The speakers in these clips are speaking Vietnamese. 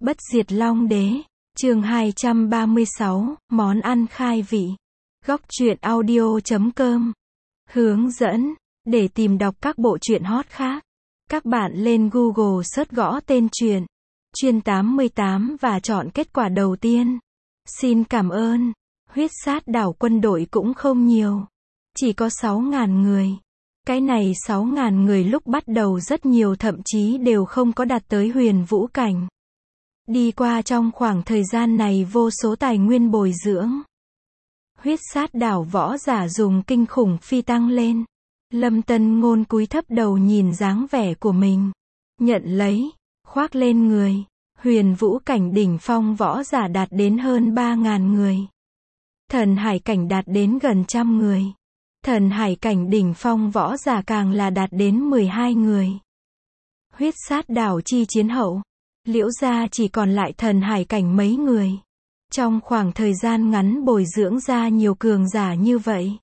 Bất diệt Long Đế, chương 236, món ăn khai vị. Góc truyện audio.com. Hướng dẫn, để tìm đọc các bộ truyện hot khác, các bạn lên Google search gõ tên truyện, Truyện 88 và chọn kết quả đầu tiên. Xin cảm ơn. Huyết sát đảo quân đội cũng không nhiều. Chỉ có 6.000 người. Cái này 6.000 người lúc bắt đầu rất nhiều thậm chí đều không có đạt tới huyền vũ cảnh. Đi qua trong khoảng thời gian này vô số tài nguyên bồi dưỡng. Huyết sát đảo võ giả dùng kinh khủng phi tăng lên. Lâm Tân Ngôn cúi thấp đầu nhìn dáng vẻ của mình. Nhận lấy, khoác lên người. Huyền vũ cảnh đỉnh phong võ giả đạt đến hơn 3.000 người. Thần hải cảnh đạt đến gần 100 người. Thần hải cảnh đỉnh phong võ giả càng là đạt đến 12 người. Huyết sát đảo chi chiến hậu, Liễu gia chỉ còn lại thần hải cảnh mấy người. Trong khoảng thời gian ngắn bồi dưỡng ra nhiều cường giả như vậy.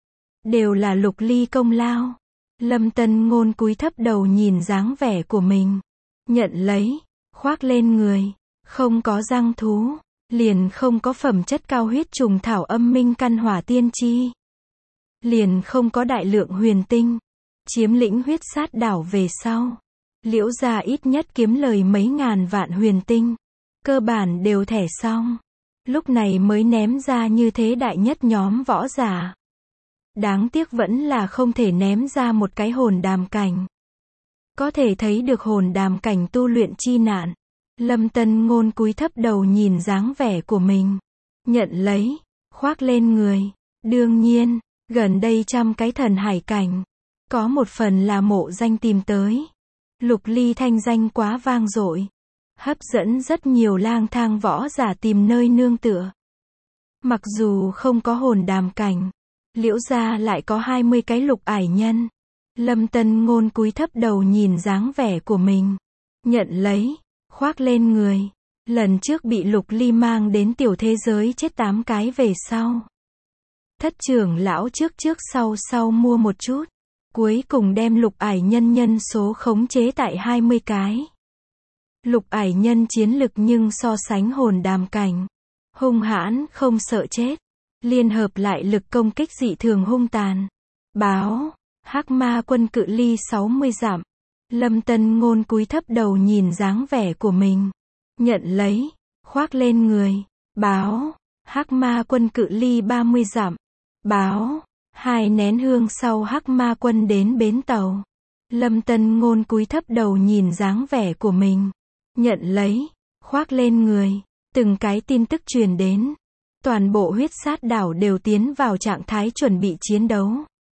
Đều là Lục Ly công lao. Lâm Tân Ngôn cúi thấp đầu nhìn dáng vẻ của mình. Nhận lấy, khoác lên người. Không có răng thú, liền không có phẩm chất cao huyết trùng thảo âm minh căn hỏa tiên chi. Liền không có đại lượng huyền tinh. Chiếm lĩnh huyết sát đảo về sau. Liễu gia ít nhất kiếm lời mấy ngàn vạn huyền tinh. Cơ bản đều thẻ xong. Lúc này mới ném ra như thế đại nhất nhóm võ giả. Đáng tiếc vẫn là không thể ném ra một cái hồn đàm cảnh. Có thể thấy được hồn đàm cảnh tu luyện chi nạn. Lâm Tân Ngôn cúi thấp đầu nhìn dáng vẻ của mình. Nhận lấy, khoác lên người. Đương nhiên, gần đây 100 cái thần hải cảnh. Có một phần là mộ danh tìm tới. Lục Ly thanh danh quá vang dội. Hấp dẫn rất nhiều lang thang võ giả tìm nơi nương tựa. Mặc dù không có hồn đàm cảnh, Liễu gia lại có 20 cái lục ải nhân. Lâm Tân Ngôn cúi thấp đầu nhìn dáng vẻ của mình. Nhận lấy, khoác lên người. Lần trước bị Lục Ly mang đến tiểu thế giới chết 8 cái về sau. Thất trưởng lão trước sau mua một chút. Cuối cùng đem lục ải nhân nhân số khống chế tại 20 cái. Lục ải nhân chiến lực nhưng so sánh hồn đàm cảnh. Hung hãn, không sợ chết. Liên hợp lại lực công kích dị thường hung tàn. Báo, Hắc Ma quân cự ly 60 dặm. Lâm Tân Ngôn cúi thấp đầu nhìn dáng vẻ của mình. Nhận lấy, khoác lên người. Báo, Hắc Ma quân cự ly 30 dặm. Báo, 2 nén hương sau Hắc Ma quân đến bến tàu. Lâm Tân Ngôn cúi thấp đầu nhìn dáng vẻ của mình. Nhận lấy, khoác lên người. Từng cái tin tức truyền đến. Toàn bộ huyết sát đảo đều tiến vào trạng thái chuẩn bị chiến đấu.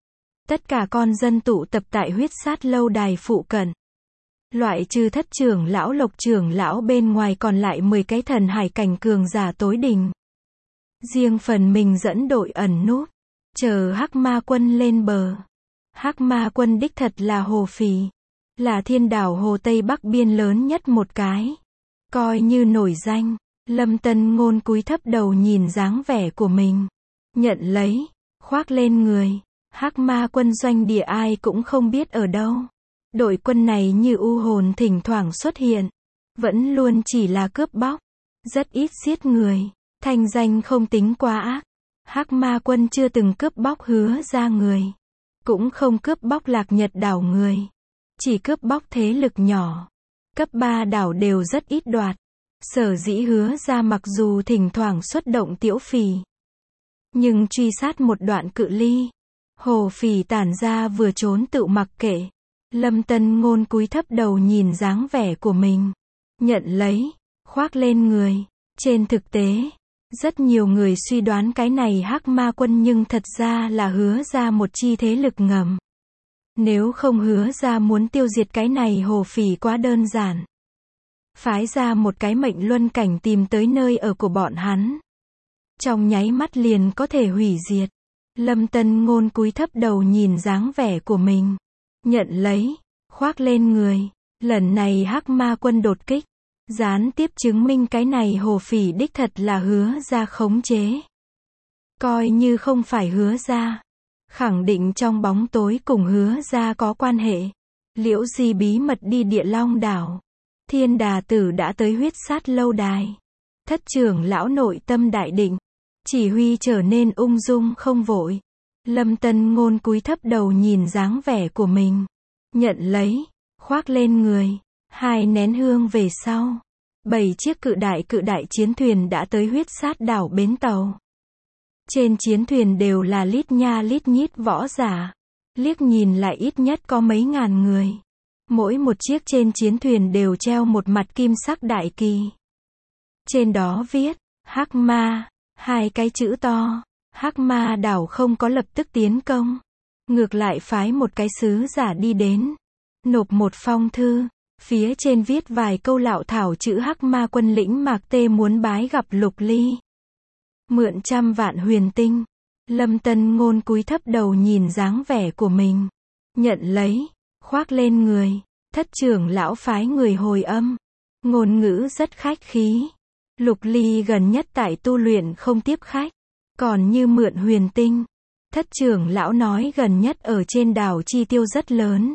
Tất cả con dân tụ tập tại huyết sát lâu đài phụ cận. Loại trừ thất trưởng lão Lộc trưởng lão bên ngoài còn lại 10 cái thần hải cảnh cường giả tối đỉnh. Riêng phần mình dẫn đội ẩn núp. Chờ Hắc Ma quân lên bờ. Hắc Ma quân đích thật là hồ phì. Là thiên đảo hồ Tây Bắc biên lớn nhất một cái. Coi như nổi danh. Lâm Tân Ngôn cúi thấp đầu nhìn dáng vẻ của mình. Nhận lấy, khoác lên người. Hắc Ma quân doanh địa ai cũng không biết ở đâu. Đội quân này như u hồn thỉnh thoảng xuất hiện. Vẫn luôn chỉ là cướp bóc. Rất ít giết người. Thanh danh không tính quá ác. Hắc Ma quân chưa từng cướp bóc Hứa ra người. Cũng không cướp bóc Lạc Nhật đảo người. Chỉ cướp bóc thế lực nhỏ. Cấp 3 đảo đều rất ít đoạt. Sở dĩ Hứa ra mặc dù thỉnh thoảng xuất động tiểu phì. Nhưng truy sát một đoạn cự ly. Hồ phì tản ra vừa trốn tự mặc kệ. Lâm Tân Ngôn cúi thấp đầu nhìn dáng vẻ của mình. Nhận lấy, khoác lên người. Trên thực tế, rất nhiều người suy đoán cái này Hắc Ma quân nhưng thật ra là Hứa ra một chi thế lực ngầm. Nếu không Hứa ra muốn tiêu diệt cái này hồ phỉ quá đơn giản. Phái ra một cái mệnh luân cảnh tìm tới nơi ở của bọn hắn. Trong nháy mắt liền có thể hủy diệt. Lâm Tân Ngôn cúi thấp đầu nhìn dáng vẻ của mình. Nhận lấy, khoác lên người. Lần này Hắc Ma quân đột kích. Gián tiếp chứng minh cái này hồ phỉ đích thật là Hứa ra khống chế. Coi như không phải Hứa ra. Khẳng định trong bóng tối cùng Hứa ra có quan hệ. Liễu Di bí mật đi Địa Long đảo. Thiên Đà Tử đã tới huyết sát lâu đài. Thất trưởng lão nội tâm đại định, chỉ huy trở nên ung dung không vội. Lâm Tân Ngôn cúi thấp đầu nhìn dáng vẻ của mình, nhận lấy, khoác lên người. 2 nén hương về sau, 7 chiếc cự đại chiến thuyền đã tới huyết sát đảo bến tàu. Trên chiến thuyền đều là lít nha lít nhít võ giả, liếc nhìn lại ít nhất có mấy ngàn người. Mỗi một chiếc trên chiến thuyền đều treo một mặt kim sắc đại kỳ. Trên đó viết, Hắc Ma, 2 cái chữ to. Hắc Ma đảo không có lập tức tiến công, ngược lại phái một cái sứ giả đi đến, nộp một phong thư, phía trên viết vài câu lạo thảo chữ Hắc Ma quân lĩnh Mạc Tê muốn bái gặp Lục Ly, mượn 100 vạn huyền tinh. Lâm Tân Ngôn cúi thấp đầu nhìn dáng vẻ của mình, nhận lấy, khoác lên người. Thất trưởng lão phái người hồi âm, ngôn ngữ rất khách khí. Lục Ly gần nhất tại tu luyện không tiếp khách, còn như mượn huyền tinh. Thất trưởng lão nói gần nhất ở trên đảo chi tiêu rất lớn,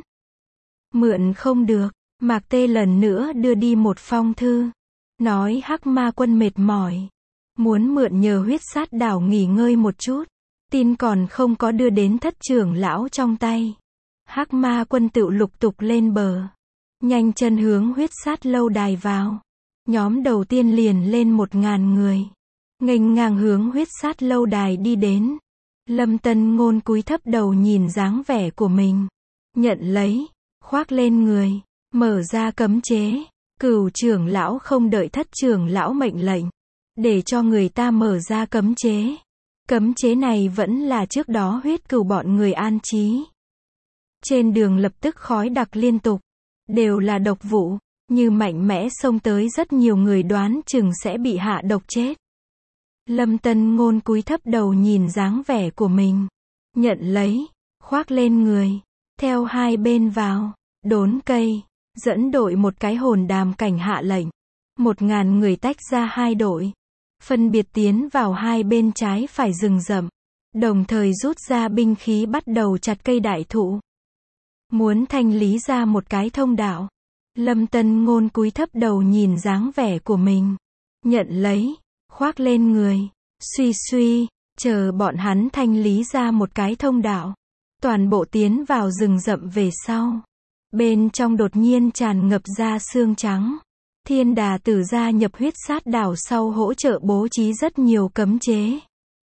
mượn không được. Mạc Tê lần nữa đưa đi một phong thư, nói Hắc Ma quân mệt mỏi, muốn mượn nhờ huyết sát đảo nghỉ ngơi một chút. Tin còn không có đưa đến thất trưởng lão trong tay, Hắc Ma quân tự lục tục lên bờ, nhanh chân hướng huyết sát lâu đài vào. Nhóm đầu tiên liền lên 1000 người, nghênh ngang hướng huyết sát lâu đài đi đến. Lâm Tân Ngôn cúi thấp đầu nhìn dáng vẻ của mình, nhận lấy, khoác lên người, mở ra cấm chế. Cửu trưởng lão không đợi thất trưởng lão mệnh lệnh, để cho người ta mở ra cấm chế. Cấm chế này vẫn là trước đó huyết cửu bọn người an trí. Trên đường lập tức khói đặc liên tục, đều là độc vụ, như mạnh mẽ xông tới rất nhiều người đoán chừng sẽ bị hạ độc chết. Lâm Tân Ngôn cúi thấp đầu nhìn dáng vẻ của mình, nhận lấy, khoác lên người, theo 2 bên vào, đốn cây, dẫn đội một cái hồn đàm cảnh hạ lệnh. 1000 người tách ra 2 đội, phân biệt tiến vào 2 bên trái phải rừng rậm, đồng thời rút ra binh khí bắt đầu chặt cây đại thụ. Muốn thanh lý ra một cái thông đạo. Lâm Tân Ngôn cúi thấp đầu nhìn dáng vẻ của mình, nhận lấy, khoác lên người, suy, chờ bọn hắn thanh lý ra một cái thông đạo. Toàn bộ tiến vào rừng rậm về sau. Bên trong đột nhiên tràn ngập ra xương trắng. Thiên Đà Tử gia nhập huyết sát đảo sau hỗ trợ bố trí rất nhiều cấm chế.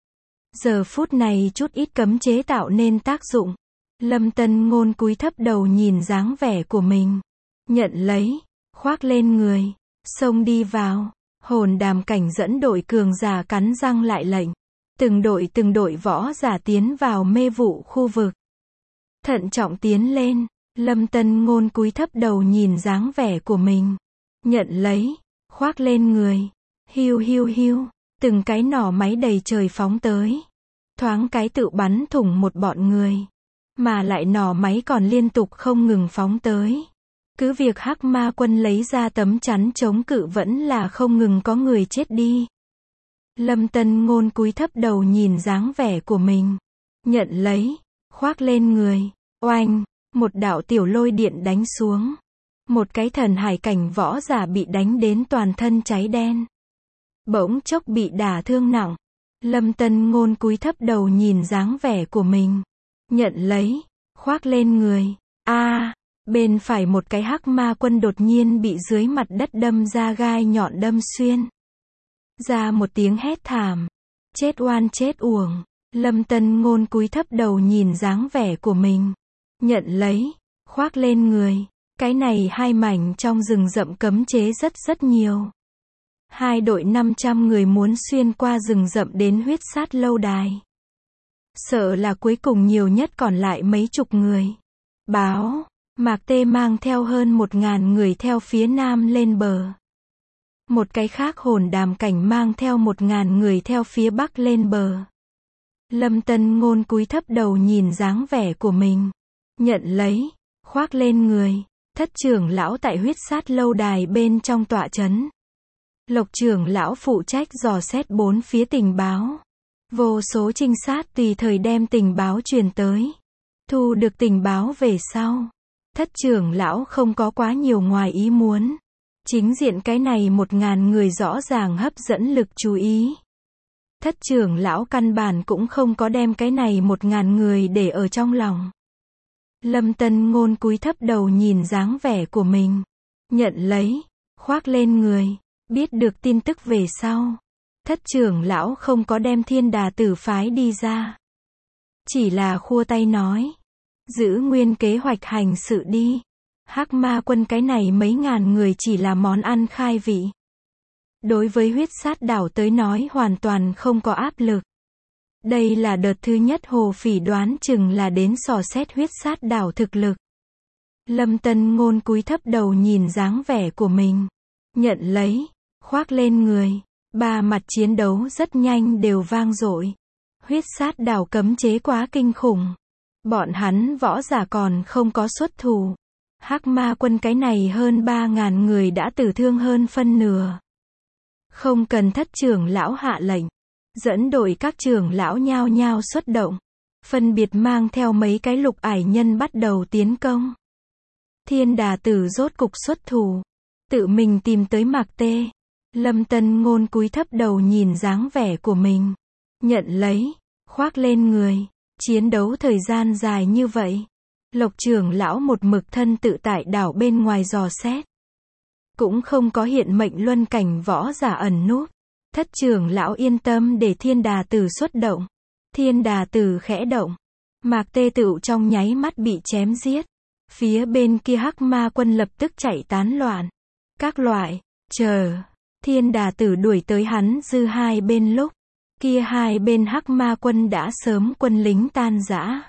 Giờ phút này chút ít cấm chế tạo nên tác dụng. Lâm Tân Ngôn cúi thấp đầu nhìn dáng vẻ của mình, nhận lấy, khoác lên người, xông đi vào. Hồn đàm cảnh dẫn đội cường giả cắn răng lại lệnh. Từng đội võ giả tiến vào mê vụ khu vực. Thận trọng tiến lên. Lâm Tân Ngôn cúi thấp đầu nhìn dáng vẻ của mình, nhận lấy, khoác lên người. Hiu, từng cái nỏ máy đầy trời phóng tới. Thoáng cái tự bắn thủng một bọn người. Mà lại nỏ máy còn liên tục không ngừng phóng tới. Cứ việc Hắc Ma quân lấy ra tấm chắn chống cự vẫn là không ngừng có người chết đi. Lâm Tân Ngôn cúi thấp đầu nhìn dáng vẻ của mình, nhận lấy, khoác lên người. Oanh, một đạo tiểu lôi điện đánh xuống. Một cái thần hải cảnh võ giả bị đánh đến toàn thân cháy đen. Bỗng chốc bị đả thương nặng. Lâm Tân Ngôn cúi thấp đầu nhìn dáng vẻ của mình, nhận lấy, khoác lên người. Bên phải một cái Hắc Ma quân đột nhiên bị dưới mặt đất đâm ra gai nhọn đâm xuyên. Ra một tiếng hét thảm. Chết oan chết uổng. Lâm Tân Ngôn cúi thấp đầu nhìn dáng vẻ của mình, nhận lấy, khoác lên người. Cái này 2 mảnh trong rừng rậm cấm chế rất nhiều. 2 đội 500 người muốn xuyên qua rừng rậm đến huyết sát lâu đài. Sợ là cuối cùng nhiều nhất còn lại mấy chục người. Báo, Mạc Tê mang theo hơn 1000 người theo phía nam lên bờ. Một cái khác hồn đàm cảnh mang theo 1000 người theo phía bắc lên bờ. Lâm Tân Ngôn cúi thấp đầu nhìn dáng vẻ của mình, nhận lấy, khoác lên người. Thất trưởng lão tại huyết sát lâu đài bên trong tọa trấn. Lộc trưởng lão phụ trách dò xét 4 phía tình báo. Vô số trinh sát tùy thời đem tình báo truyền tới. Thu được tình báo về sau, thất trưởng lão không có quá nhiều ngoài ý muốn. Chính diện cái này 1000 người rõ ràng hấp dẫn lực chú ý. Thất trưởng lão căn bản cũng không có đem cái này 1000 người để ở trong lòng. Lâm Tân Ngôn cúi thấp đầu nhìn dáng vẻ của mình. Nhận lấy, khoác lên người. Biết được tin tức về sau. Thất trưởng lão không có đem Thiên Đà Tử phái đi ra. Chỉ là khua tay nói. Giữ nguyên kế hoạch hành sự đi. Hắc Ma quân cái này mấy ngàn người chỉ là món ăn khai vị. Đối với huyết sát đảo tới nói hoàn toàn không có áp lực. Đây là đợt thứ nhất Hồ Phỉ đoán chừng là đến dò xét huyết sát đảo thực lực. Lâm Tân Ngôn cúi thấp đầu nhìn dáng vẻ của mình. Nhận lấy, khoác lên người. Ba mặt chiến đấu rất nhanh đều vang dội. Huyết sát đảo cấm chế quá kinh khủng. Bọn hắn võ giả còn không có xuất thủ. Hắc Ma quân cái này hơn 3000 người đã tử thương hơn phân nửa. Không cần thất trưởng lão hạ lệnh. Dẫn đội các trưởng lão nhao nhao xuất động. Phân biệt mang theo mấy cái lục ải nhân bắt đầu tiến công. Thiên Đà Tử rốt cục xuất thủ. Tự mình tìm tới Mạc Tê. Lâm Tân Ngôn cúi thấp đầu nhìn dáng vẻ của mình. Nhận lấy, khoác lên người. Chiến đấu thời gian dài như vậy. Lộc trưởng lão một mực thân tự tại đảo bên ngoài dò xét. Cũng không có hiện mệnh luân cảnh võ giả ẩn núp. Thất trưởng lão yên tâm để Thiên Đà Tử xuất động. Thiên Đà Tử khẽ động. Mạc Tê Tựu trong nháy mắt bị chém giết. Phía bên kia Hắc Ma quân lập tức chạy tán loạn. Các loại, chờ. Thiên Đà Tử đuổi tới hắn dư hai bên lúc. Kia hai bên Hắc Ma quân đã sớm quân lính tan rã.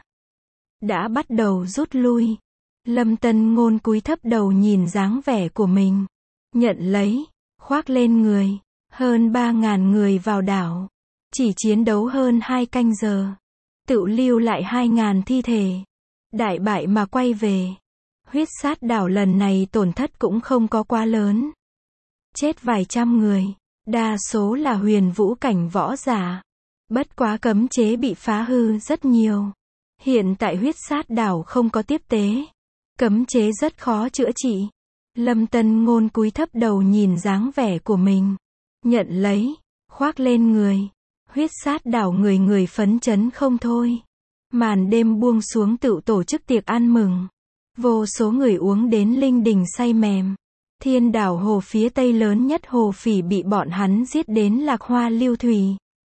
Đã bắt đầu rút lui. Lâm Tân Ngôn cúi thấp đầu nhìn dáng vẻ của mình. Nhận lấy, khoác lên người. Hơn 3000 người vào đảo. Chỉ chiến đấu hơn 2 canh giờ. Tự lưu lại 2000 thi thể. Đại bại mà quay về. Huyết sát đảo lần này tổn thất cũng không có quá lớn. Chết vài trăm người. Đa số là huyền vũ cảnh võ giả. Bất quá cấm chế bị phá hư rất nhiều. Hiện tại huyết sát đảo không có tiếp tế. Cấm chế rất khó chữa trị. Lâm Tân Ngôn cúi thấp đầu nhìn dáng vẻ của mình. Nhận lấy, khoác lên người. Huyết sát đảo người người phấn chấn không thôi. Màn đêm buông xuống tựu tổ chức tiệc ăn mừng. Vô số người uống đến linh đình say mềm. Thiên đảo hồ phía tây lớn nhất Hồ Phỉ bị bọn hắn giết đến lạc hoa lưu thủy.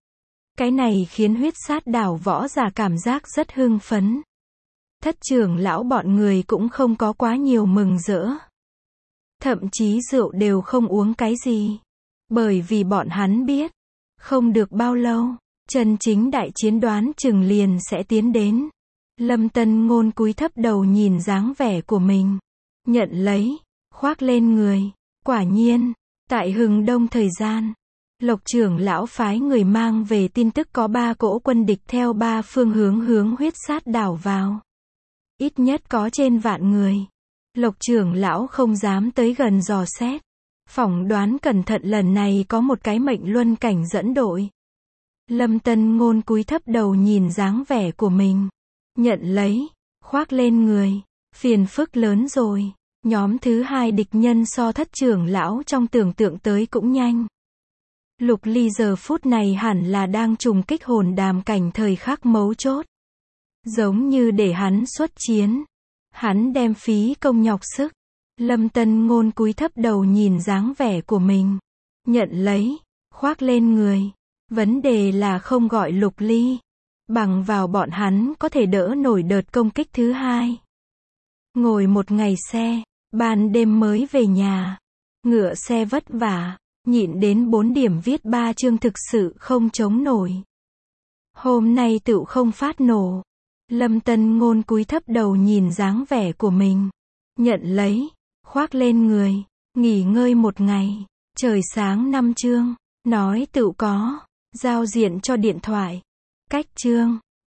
Cái này khiến huyết sát đảo võ giả cảm giác rất hưng phấn. Thất trưởng lão bọn người cũng không có quá nhiều mừng rỡ. Thậm chí rượu đều không uống cái gì. Bởi vì bọn hắn biết, không được bao lâu, chân chính đại chiến đoán chừng liền sẽ tiến đến. Lâm Tân Ngôn cúi thấp đầu nhìn dáng vẻ của mình. Nhận lấy, khoác lên người. Quả nhiên, tại Hừng Đông thời gian, Lộc trưởng lão phái người mang về tin tức có 3 cỗ quân địch theo 3 phương hướng huyết sát đảo vào. Ít nhất có trên vạn người. Lộc trưởng lão không dám tới gần dò xét. Phỏng đoán cẩn thận lần này có một cái mệnh luân cảnh dẫn đội. Lâm Tân Ngôn cúi thấp đầu nhìn dáng vẻ của mình. Nhận lấy, khoác lên người. Phiền phức lớn rồi. Nhóm thứ 2 địch nhân so thất trưởng lão trong tưởng tượng tới cũng nhanh. Lục Ly giờ phút này hẳn là đang trùng kích hồn đàm cảnh thời khắc mấu chốt. Giống như để hắn xuất chiến. Hắn đem phí công nhọc sức. Lâm Tân Ngôn cúi thấp đầu nhìn dáng vẻ của mình. Nhận lấy, khoác lên người. Vấn đề là không gọi Lục Ly. Bằng vào bọn hắn có thể đỡ nổi đợt công kích thứ 2. Ngồi một ngày xe, ban đêm mới về nhà. Ngựa xe vất vả, nhịn đến 4 điểm viết 3 chương thực sự không chống nổi. Hôm nay tựu không phát nổ. Lâm Tân Ngôn cúi thấp đầu nhìn dáng vẻ của mình. Nhận lấy, khoác lên người. Nghỉ ngơi một ngày. Trời sáng 5 chương. Nói tựu có. Giao diện cho điện thoại. Cách chương.